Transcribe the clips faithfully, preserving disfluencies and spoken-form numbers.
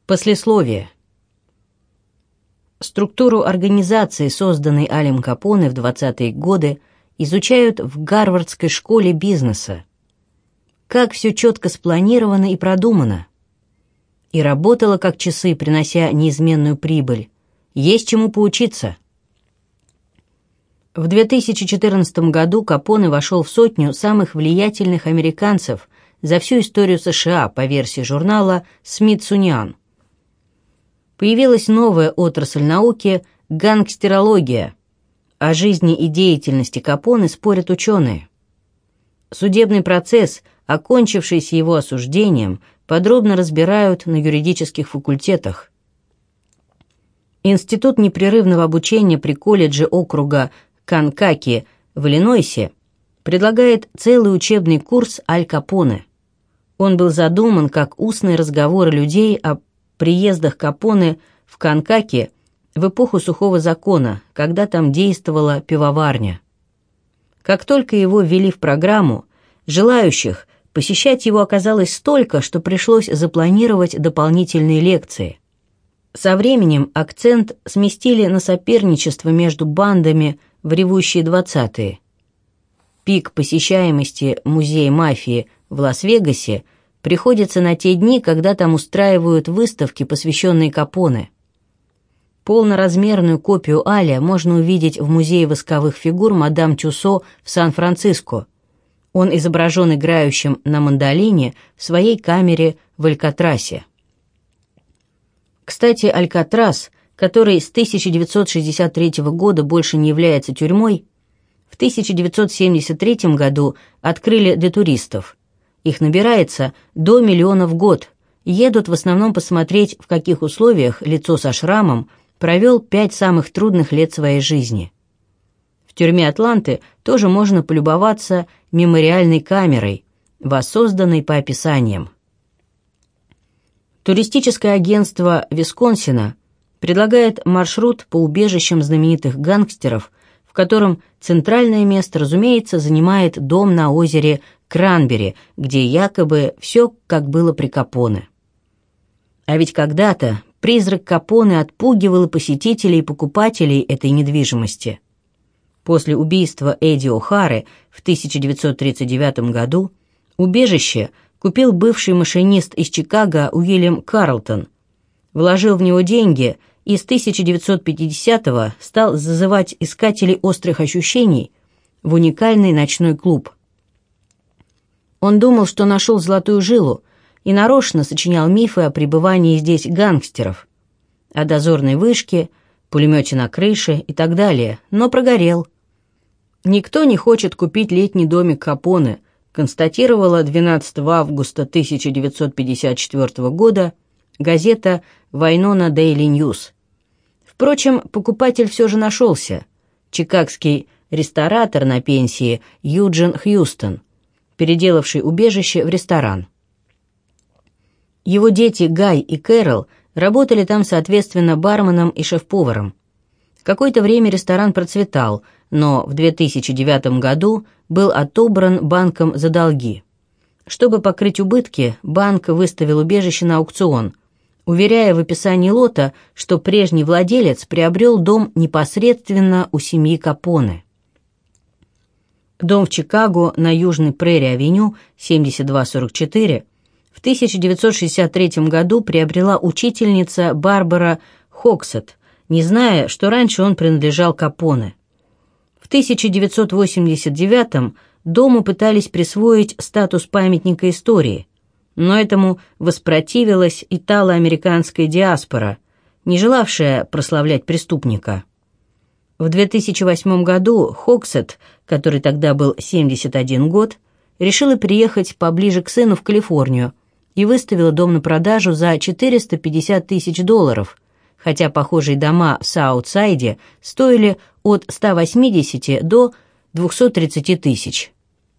Послесловие. Структуру организации, созданной Алем Капоне в двадцатые годы, изучают в Гарвардской школе бизнеса. Как все четко спланировано и продумано. И работало как часы, принося неизменную прибыль. Есть чему поучиться. В две тысячи четырнадцатом году Капоне вошел в сотню самых влиятельных американцев за всю историю США по версии журнала «Смитсониан». Появилась новая отрасль науки – гангстерология. О жизни и деятельности Капоне спорят ученые. Судебный процесс, окончившийся его осуждением, подробно разбирают на юридических факультетах. Институт непрерывного обучения при колледже округа Канкаки в Иллинойсе предлагает целый учебный курс Аль Капоне. Он был задуман как устные разговоры людей о приездах Капоне в Канкаки в эпоху сухого закона, когда там действовала пивоварня. Как только его ввели в программу, желающих посещать его оказалось столько, что пришлось запланировать дополнительные лекции. Со временем акцент сместили на соперничество между бандами в ревущие двадцатые. Пик посещаемости музея мафии в Лас-Вегасе приходится на те дни, когда там устраивают выставки, посвященные Капоне. Полноразмерную копию Аля можно увидеть в музее восковых фигур мадам Тюссо в Сан-Франциско. Он изображен играющим на мандолине в своей камере в Алькатрасе. Кстати, Алькатрас, который с тысяча девятьсот шестьдесят третьего года больше не является тюрьмой, в тысяча девятьсот семьдесят третьем году открыли для туристов. Их набирается до миллиона в год. Едут в основном посмотреть, в каких условиях лицо со шрамом провел пять самых трудных лет своей жизни. В тюрьме Атланты тоже можно полюбоваться мемориальной камерой, воссозданной по описаниям. Туристическое агентство Висконсина предлагает маршрут по убежищам знаменитых гангстеров, в котором центральное место, разумеется, занимает дом на озере Кранбери, где якобы все как было при Капоне. А ведь когда-то призрак Капоне отпугивал и посетителей, и покупателей этой недвижимости. После убийства Эдди О'Хары в тысяча девятьсот тридцать девятом году убежище купил бывший машинист из Чикаго Уильям Карлтон, вложил в него деньги и с тысяча девятьсот пятидесятого стал зазывать искателей острых ощущений в уникальный ночной клуб. Он думал, что нашел золотую жилу, и нарочно сочинял мифы о пребывании здесь гангстеров, о дозорной вышке, пулемете на крыше и так далее, но прогорел. «Никто не хочет купить летний домик Капоне», констатировала двенадцатого августа тысяча девятьсот пятьдесят четвёртого года газета «Вайнона Дейли Ньюс». Впрочем, покупатель все же нашелся. Чикагский ресторатор на пенсии Юджин Хьюстон, переделавший убежище в ресторан. Его дети Гай и Кэрол работали там, соответственно, барменом и шеф-поваром. Какое-то время ресторан процветал, но в две тысячи девятом году был отобран банком за долги. Чтобы покрыть убытки, банк выставил убежище на аукцион, уверяя в описании лота, что прежний владелец приобрел дом непосредственно у семьи Капоне. Дом в Чикаго на Южной Прерри-авеню семьдесят два сорок четыре в тысяча девятьсот шестьдесят третьем году приобрела учительница Барбара Хоксет, не зная, что раньше он принадлежал Капоне. В тысяча девятьсот восемьдесят девятом дому пытались присвоить статус памятника истории, но этому воспротивилась итало-американская диаспора, не желавшая прославлять преступника. В две тысячи восьмом году Хоксет, который тогда был семьдесят один год, решила переехать поближе к сыну в Калифорнию и выставила дом на продажу за четыреста пятьдесят тысяч долларов, хотя похожие дома в Саутсайде стоили от ста восьмидесяти до двухсот тридцати тысяч.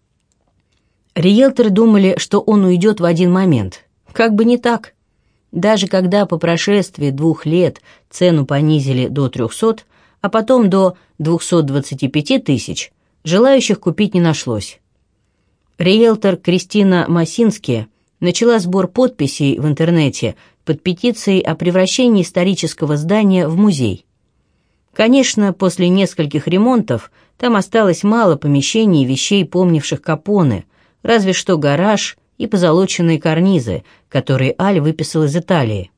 Риэлторы думали, что он уйдет в один момент. Как бы не так. Даже когда по прошествии двух лет цену понизили до трехсот, а потом до двухсот двадцати пяти тысяч, желающих купить не нашлось. Риэлтор Кристина Масински начала сбор подписей в интернете, под петицией о превращении исторического здания в музей. Конечно, после нескольких ремонтов там осталось мало помещений и вещей, помнивших Капоне, разве что гараж и позолоченные карнизы, которые Аль выписал из Италии.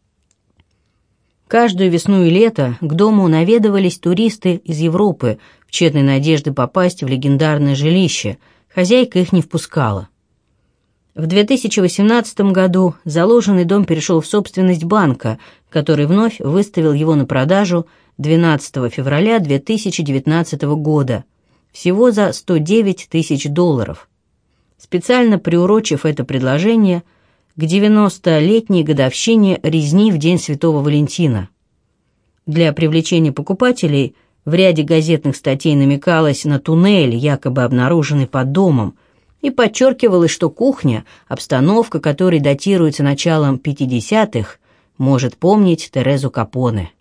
Каждую весну и лето к дому наведывались туристы из Европы в тщетной надежде попасть в легендарное жилище, хозяйка их не впускала. В две тысячи восемнадцатом году заложенный дом перешел в собственность банка, который вновь выставил его на продажу двенадцатого февраля две тысячи девятнадцатого года, всего за сто девять тысяч долларов, специально приурочив это предложение к девяностолетней годовщине резни в День Святого Валентина. Для привлечения покупателей в ряде газетных статей намекалось на туннель, якобы обнаруженный под домом, и подчеркивалось, что кухня, обстановка которой датируется началом пятидесятых, может помнить Терезу Капоне.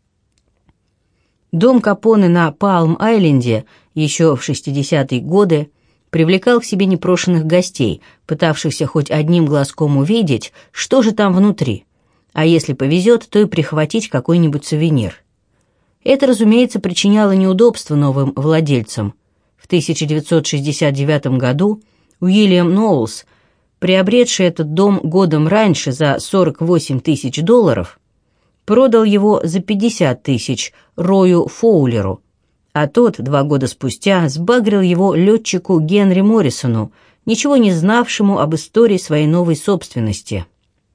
Дом Капоне на Палм-Айленде еще в шестидесятые годы привлекал к себе непрошенных гостей, пытавшихся хоть одним глазком увидеть, что же там внутри, а если повезет, то и прихватить какой-нибудь сувенир. Это, разумеется, причиняло неудобства новым владельцам. В тысяча девятьсот шестьдесят девятом году Уильям Ноулс, приобретший этот дом годом раньше за сорок восемь тысяч долларов, продал его за пятьдесят тысяч Рою Фоулеру, а тот два года спустя сбагрил его летчику Генри Моррисону, ничего не знавшему об истории своей новой собственности.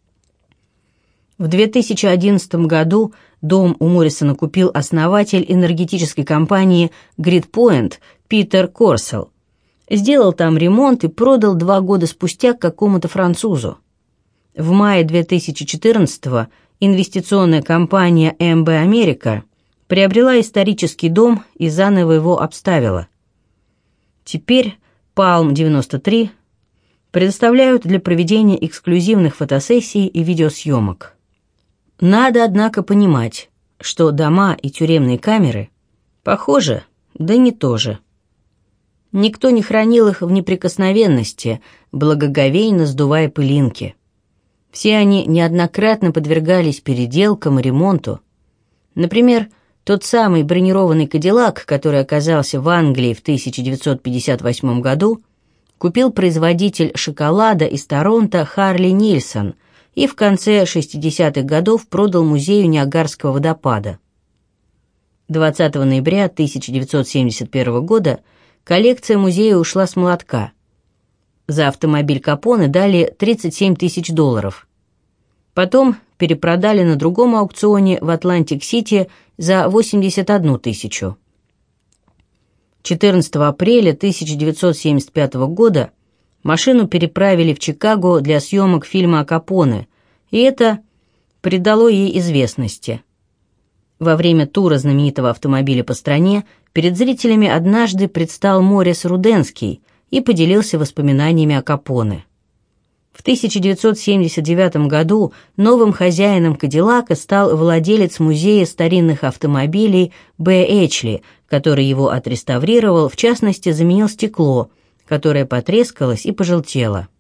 В две тысячи одиннадцатом году дом у Моррисона купил основатель энергетической компании Gridpoint Питер Корсел. Сделал там ремонт и продал два года спустя какому-то французу. В мае две тысячи четырнадцатого инвестиционная компания эм бэ Америка приобрела исторический дом и заново его обставила. Теперь Палм девяносто три предоставляют для проведения эксклюзивных фотосессий и видеосъемок. Надо, однако, понимать, что дома и тюремные камеры похожи, да не то же. Никто не хранил их в неприкосновенности, благоговейно сдувая пылинки. Все они неоднократно подвергались переделкам и ремонту. Например, тот самый бронированный «Кадиллак», который оказался в Англии в тысяча девятьсот пятьдесят восьмом году, купил производитель шоколада из Торонто Харли Нильсон и в конце шестидесятых годов продал музею Ниагарского водопада. двадцатого ноября тысяча девятьсот семьдесят первого года коллекция музея ушла с молотка. За автомобиль Капоне дали тридцать семь тысяч долларов. Потом перепродали на другом аукционе в Атлантик-Сити за восемьдесят одну тысячу. четырнадцатого апреля тысяча девятьсот семьдесят пятого года машину переправили в Чикаго для съемок фильма о Капоне, и это придало ей известности. Во время тура знаменитого автомобиля по стране перед зрителями однажды предстал Морис Руденский и поделился воспоминаниями о Капоне. В тысяча девятьсот семьдесят девятом году новым хозяином «Кадиллака» стал владелец музея старинных автомобилей Б. Эчли, который его отреставрировал, в частности, заменил стекло, которое потрескалось и пожелтело.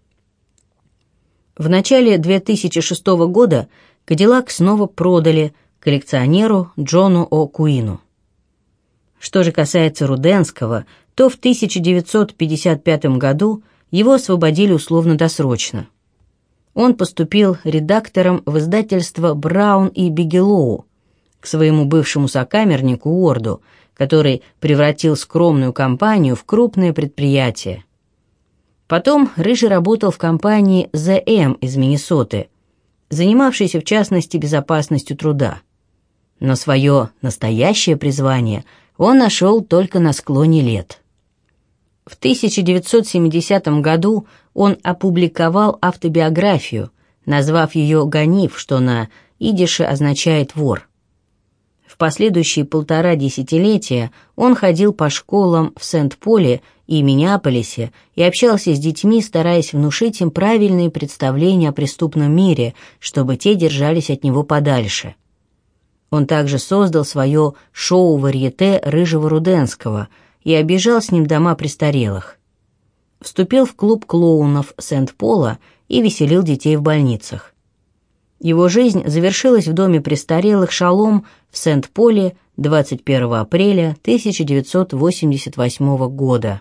В начале две тысячи шестого года «Кадиллак» снова продали коллекционеру Джону О. Куину. Что же касается Руденского, то в тысяча девятьсот пятьдесят пятом году его освободили условно-досрочно. Он поступил редактором в издательство «Браун и Бигелоу» к своему бывшему сокамернику Уорду, который превратил скромную компанию в крупное предприятие. Потом Рыжий работал в компании зэ эм из Миннесоты, занимавшейся в частности безопасностью труда. Но свое настоящее призвание он нашел только на склоне лет. В тысяча девятьсот семидесятом году он опубликовал автобиографию, назвав ее «Ганиф», что на идише означает «вор». В последующие полтора десятилетия он ходил по школам в Сент-Поле и Миннеаполисе и общался с детьми, стараясь внушить им правильные представления о преступном мире, чтобы те держались от него подальше. Он также создал свое шоу-варьете «Рыжего Руденского» и объезжал с ним дома престарелых. Вступил в клуб клоунов Сент-Пола и веселил детей в больницах. Его жизнь завершилась в доме престарелых «Шалом» в Сент-Поле двадцать первого апреля тысяча девятьсот восемьдесят восьмого года.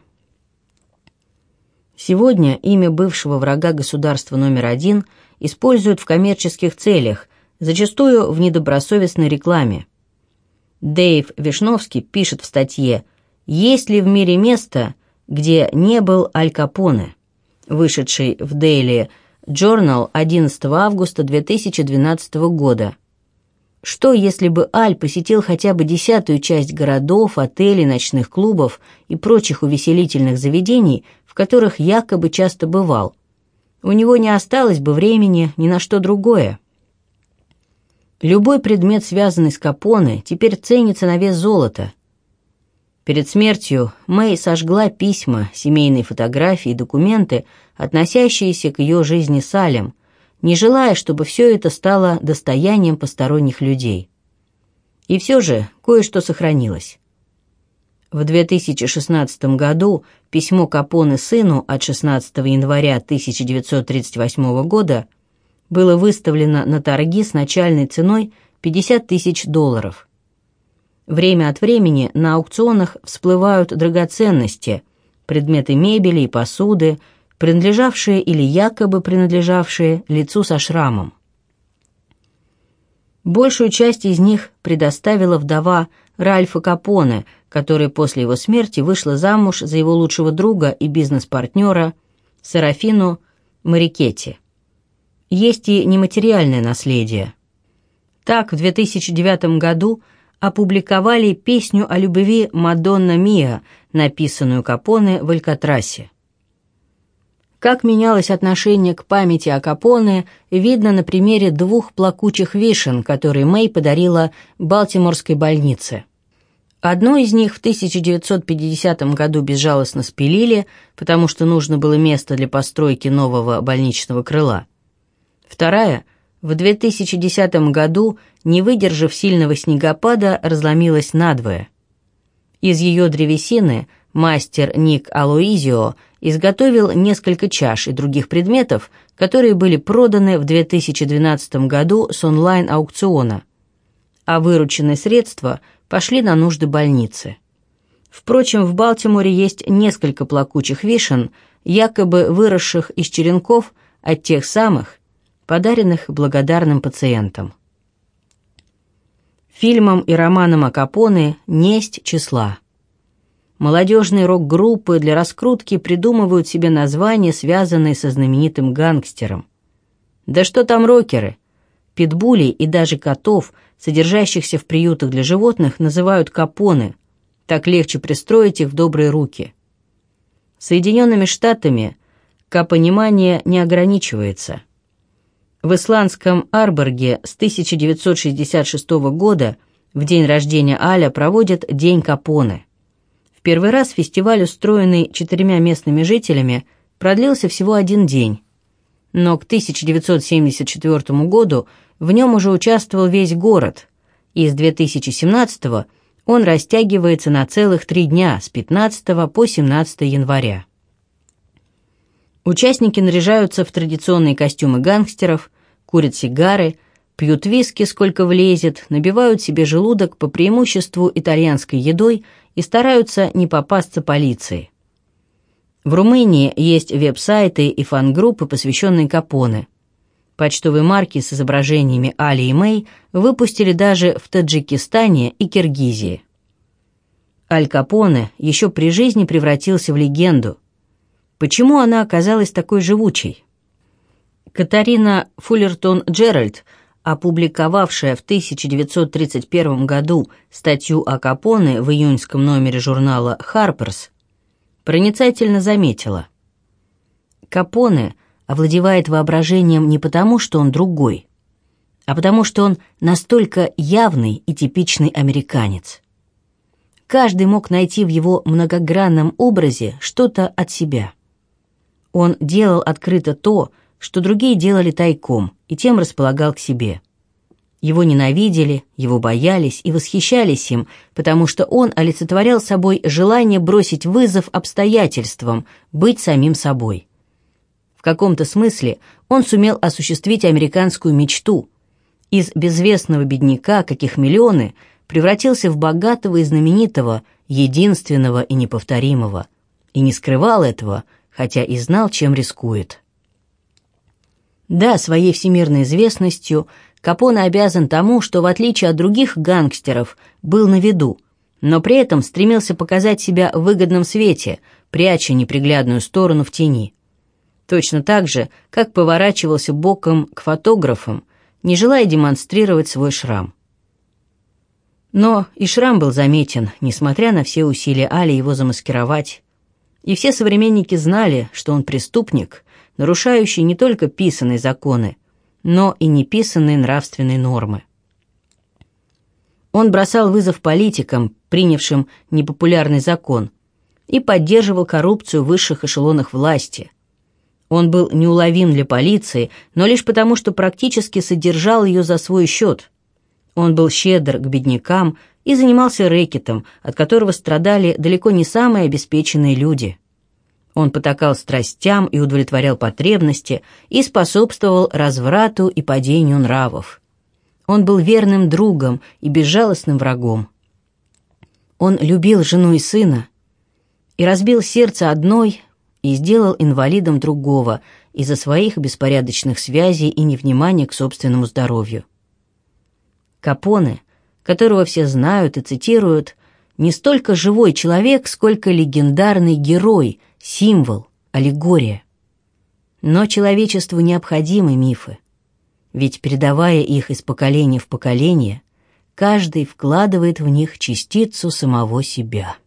Сегодня имя бывшего врага государства номер один используют в коммерческих целях, зачастую в недобросовестной рекламе. Дэйв Вишновский пишет в статье «Есть ли в мире место, где не был Аль Капоне?», вышедшей в Daily Journal одиннадцатого августа две тысячи двенадцатого года. Что, если бы Аль посетил хотя бы десятую часть городов, отелей, ночных клубов и прочих увеселительных заведений, в которых якобы часто бывал? У него не осталось бы времени ни на что другое. Любой предмет, связанный с Капоне, теперь ценится на вес золота. Перед смертью Мэй сожгла письма, семейные фотографии и документы, относящиеся к ее жизни с Алем, не желая, чтобы все это стало достоянием посторонних людей. И все же кое-что сохранилось. В две тысячи шестнадцатом году письмо Капоне сыну от шестнадцатого января тысяча девятьсот тридцать восьмого года было выставлено на торги с начальной ценой пятьдесят тысяч долларов. Время от времени на аукционах всплывают драгоценности, предметы мебели и посуды, принадлежавшие или якобы принадлежавшие лицу со шрамом. Большую часть из них предоставила вдова Ральфа Капоне, которая после его смерти вышла замуж за его лучшего друга и бизнес-партнера Серафину Марикетти. Есть и нематериальное наследие. Так, в две тысячи девятом году опубликовали песню о любви «Мадонна Миа», написанную Капоне в Алькатрасе. Как менялось отношение к памяти о Капоне, видно на примере двух плакучих вишен, которые Мэй подарила Балтиморской больнице. Одну из них в тысяча девятьсот пятидесятом году безжалостно спилили, потому что нужно было место для постройки нового больничного крыла. Вторая в две тысячи десятом году, не выдержав сильного снегопада, разломилась надвое. Из ее древесины мастер Ник Алоизио изготовил несколько чаш и других предметов, которые были проданы в две тысячи двенадцатом году с онлайн-аукциона, а вырученные средства пошли на нужды больницы. Впрочем, в Балтиморе есть несколько плакучих вишен, якобы выросших из черенков от тех самых, подаренных благодарным пациентам. Фильмам и романам о Капоне несть числа. Молодежные рок-группы для раскрутки придумывают себе названия, связанные со знаменитым гангстером. Да что там рокеры? Питбулей и даже котов, содержащихся в приютах для животных, называют Капоне. Так легче пристроить их в добрые руки. Соединенными Штатами капонимание не ограничивается. В исландском Арборге с тысяча девятьсот шестьдесят шестого года в день рождения Аля проводят День Капоне. В первый раз фестиваль, устроенный четырьмя местными жителями, продлился всего один день. Но к тысяча девятьсот семьдесят четвёртому году в нем уже участвовал весь город, и с две тысячи семнадцатого он растягивается на целых три дня с пятнадцатого по семнадцатое января. Участники наряжаются в традиционные костюмы гангстеров, курят сигары, пьют виски сколько влезет, набивают себе желудок по преимуществу итальянской едой и стараются не попасться полиции. В Румынии есть веб-сайты и фан-группы, посвященные Капоне. Почтовые марки с изображениями Али и Мэй выпустили даже в Таджикистане и Киргизии. Аль Капоне еще при жизни превратился в легенду. Почему она оказалась такой живучей? Катарина Фуллертон Джеральд, опубликовавшая в тысяча девятьсот тридцать первом году статью о Капоне в июньском номере журнала «Харперс», проницательно заметила: Капоне овладевает воображением не потому, что он другой, а потому, что он настолько явный и типичный американец. Каждый мог найти в его многогранном образе что-то от себя. Он делал открыто то, что другие делали тайком, и тем располагал к себе. Его ненавидели, его боялись и восхищались им, потому что он олицетворял собой желание бросить вызов обстоятельствам, быть самим собой. В каком-то смысле он сумел осуществить американскую мечту. Из безвестного бедняка, каких миллионы, превратился в богатого и знаменитого, единственного и неповторимого. И не скрывал этого, хотя и знал, чем рискует. Да, своей всемирной известностью Капоне обязан тому, что, в отличие от других гангстеров, был на виду, но при этом стремился показать себя в выгодном свете, пряча неприглядную сторону в тени. Точно так же, как поворачивался боком к фотографам, не желая демонстрировать свой шрам. Но и шрам был заметен, несмотря на все усилия Али его замаскировать. И все современники знали, что он преступник, нарушающий не только писанные законы, но и неписанные нравственные нормы. Он бросал вызов политикам, принявшим непопулярный закон, и поддерживал коррупцию в высших эшелонах власти. Он был неуловим для полиции, но лишь потому, что практически содержал ее за свой счет. Он был щедр к беднякам и занимался рэкетом, от которого страдали далеко не самые обеспеченные люди. Он потакал страстям и удовлетворял потребности и способствовал разврату и падению нравов. Он был верным другом и безжалостным врагом. Он любил жену и сына и разбил сердце одной и сделал инвалидом другого из-за своих беспорядочных связей и невнимания к собственному здоровью. Капоне, которого все знают и цитируют, не столько живой человек, сколько легендарный герой, символ, аллегория. Но человечеству необходимы мифы, ведь, передавая их из поколения в поколение, каждый вкладывает в них частицу самого себя.